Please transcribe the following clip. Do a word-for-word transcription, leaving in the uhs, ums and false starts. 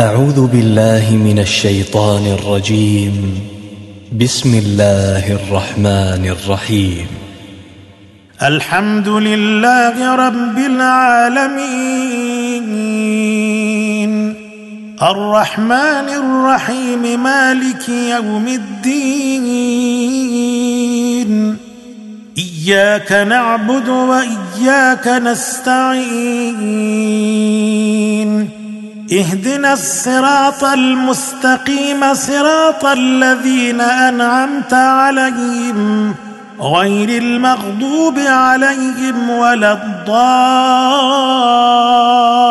أعوذ بالله من الشيطان الرجيم. بسم الله الرحمن الرحيم. الحمد لله رب العالمين الرحمن الرحيم مالك يوم الدين إياك نعبد وإياك نستعين اهدنا الصراط المستقيم صراط الذين أنعمت عليهم غير المغضوب عليهم ولا الضالين